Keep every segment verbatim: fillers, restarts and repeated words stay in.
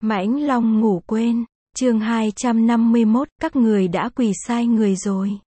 Mãnh Long ngủ quên, chương hai trăm năm mươi mốt, các người đã quỳ sai người rồi.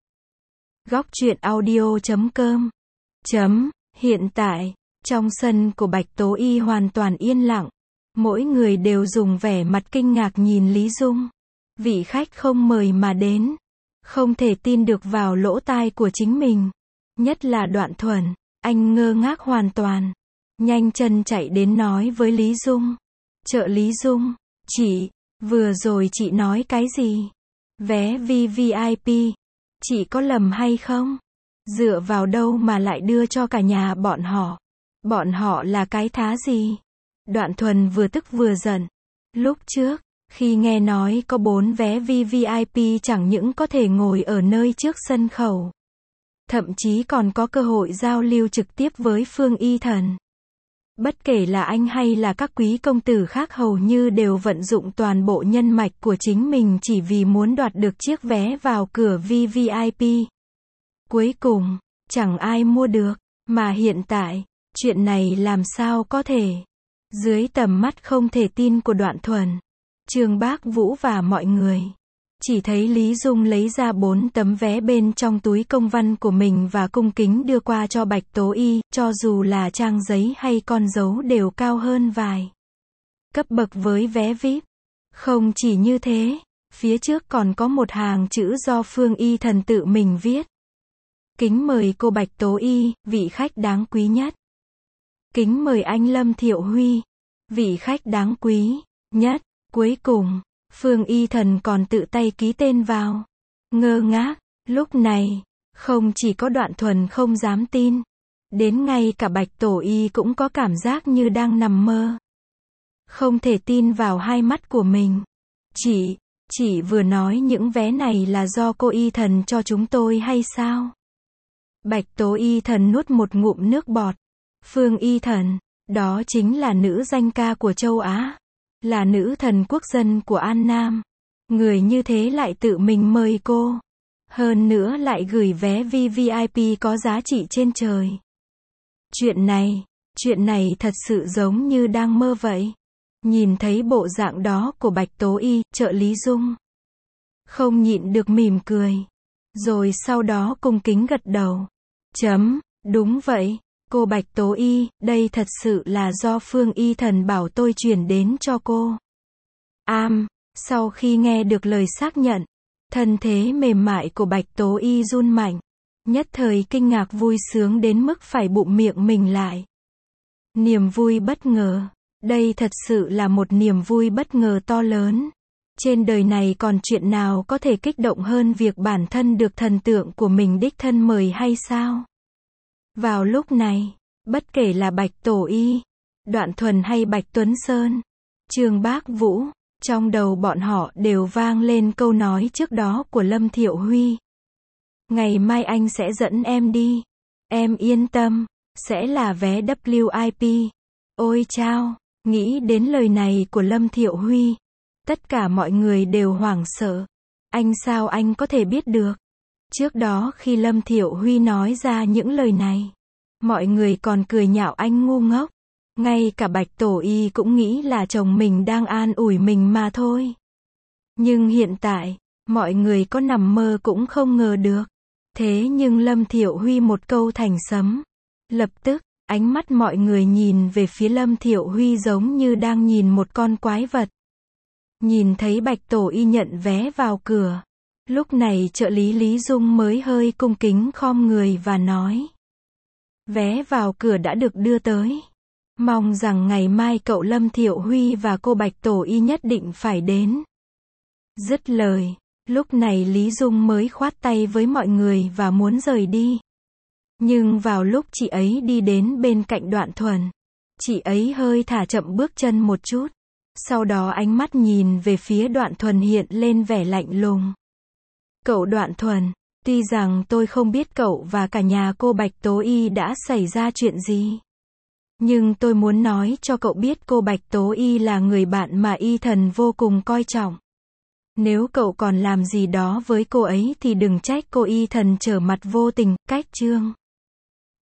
Góc truyện audio chấm com chấm, hiện tại, trong sân của Bạch Tố Y hoàn toàn yên lặng. Mỗi người đều dùng vẻ mặt kinh ngạc nhìn Lý Dung. Vị khách không mời mà đến. Không thể tin được vào lỗ tai của chính mình. Nhất là Đoạn Thuần, anh ngơ ngác hoàn toàn. Nhanh chân chạy đến nói với Lý Dung. Trợ lý Dung, chị, vừa rồi chị nói cái gì? Vé vê vê i pê, chị có lầm hay không? Dựa vào đâu mà lại đưa cho cả nhà bọn họ? Bọn họ là cái thá gì? Đoạn Thuần vừa tức vừa giận. Lúc trước, khi nghe nói có bốn vé vê vê i pê chẳng những có thể ngồi ở nơi trước sân khấu, thậm chí còn có cơ hội giao lưu trực tiếp với Phương Y Thần. Bất kể là anh hay là các quý công tử khác hầu như đều vận dụng toàn bộ nhân mạch của chính mình chỉ vì muốn đoạt được chiếc vé vào cửa vê vê i pê. Cuối cùng, chẳng ai mua được, mà hiện tại, chuyện này làm sao có thể? Dưới tầm mắt không thể tin của Đoạn Thuần, Trương Bác Vũ và mọi người, chỉ thấy Lý Dung lấy ra bốn tấm vé bên trong túi công văn của mình và cung kính đưa qua cho Bạch Tố Y, cho dù là trang giấy hay con dấu đều cao hơn vài cấp bậc với vé vê i pê. Không chỉ như thế, phía trước còn có một hàng chữ do Phương Y Thần tự mình viết. Kính mời cô Bạch Tố Y, vị khách đáng quý nhất. Kính mời anh Lâm Thiệu Huy, vị khách đáng quý nhất. Cuối cùng, Phương Y Thần còn tự tay ký tên vào. Ngơ ngác, lúc này, không chỉ có Đoạn Thuần không dám tin, đến ngay cả Bạch Tổ Y cũng có cảm giác như đang nằm mơ. Không thể tin vào hai mắt của mình. Chị, chị vừa nói những vé này là do cô Y Thần cho chúng tôi hay sao? Bạch Tố Y Thần nuốt một ngụm nước bọt. Phương Y Thần, đó chính là nữ danh ca của châu Á. Là nữ thần quốc dân của An Nam. Người như thế lại tự mình mời cô. Hơn nữa lại gửi vé vê vê i pê có giá trị trên trời. Chuyện này, chuyện này thật sự giống như đang mơ vậy. Nhìn thấy bộ dạng đó của Bạch Tố Y, trợ lý Dung không nhịn được mỉm cười. Rồi sau đó cung kính gật đầu. Chấm, đúng vậy. Cô Bạch Tố Y, đây thật sự là do Phương Y Thần bảo tôi chuyển đến cho cô. Am, sau khi nghe được lời xác nhận, thân thế mềm mại của Bạch Tố Y run mạnh. Nhất thời kinh ngạc vui sướng đến mức phải bụm miệng mình lại. Niềm vui bất ngờ. Đây thật sự là một niềm vui bất ngờ to lớn. Trên đời này còn chuyện nào có thể kích động hơn việc bản thân được thần tượng của mình đích thân mời hay sao? Vào lúc này, bất kể là Bạch Tổ Y, Đoạn Thuần hay Bạch Tuấn Sơn, Trương Bác Vũ, trong đầu bọn họ đều vang lên câu nói trước đó của Lâm Thiệu Huy. Ngày mai anh sẽ dẫn em đi. Em yên tâm, sẽ là vé vê kép i pê. Ôi chao, nghĩ đến lời này của Lâm Thiệu Huy, tất cả mọi người đều hoảng sợ. Anh sao anh có thể biết được? Trước đó khi Lâm Thiệu Huy nói ra những lời này, mọi người còn cười nhạo anh ngu ngốc. Ngay cả Bạch Tổ Y cũng nghĩ là chồng mình đang an ủi mình mà thôi. Nhưng hiện tại, mọi người có nằm mơ cũng không ngờ được. Thế nhưng Lâm Thiệu Huy một câu thành sấm. Lập tức, ánh mắt mọi người nhìn về phía Lâm Thiệu Huy giống như đang nhìn một con quái vật. Nhìn thấy Bạch Tổ Y nhận vé vào cửa. Lúc này trợ lý Lý Dung mới hơi cung kính khom người và nói. Vé vào cửa đã được đưa tới. Mong rằng ngày mai cậu Lâm Thiệu Huy và cô Bạch Tổ Y nhất định phải đến. Dứt lời, lúc này Lý Dung mới khoát tay với mọi người và muốn rời đi. Nhưng vào lúc chị ấy đi đến bên cạnh Đoạn Thuần, chị ấy hơi thả chậm bước chân một chút. Sau đó ánh mắt nhìn về phía Đoạn Thuần hiện lên vẻ lạnh lùng. Cậu Đoạn Thuần, tuy rằng tôi không biết cậu và cả nhà cô Bạch Tố Y đã xảy ra chuyện gì. Nhưng tôi muốn nói cho cậu biết cô Bạch Tố Y là người bạn mà Y Thần vô cùng coi trọng. Nếu cậu còn làm gì đó với cô ấy thì đừng trách cô Y Thần trở mặt vô tình, cách chương.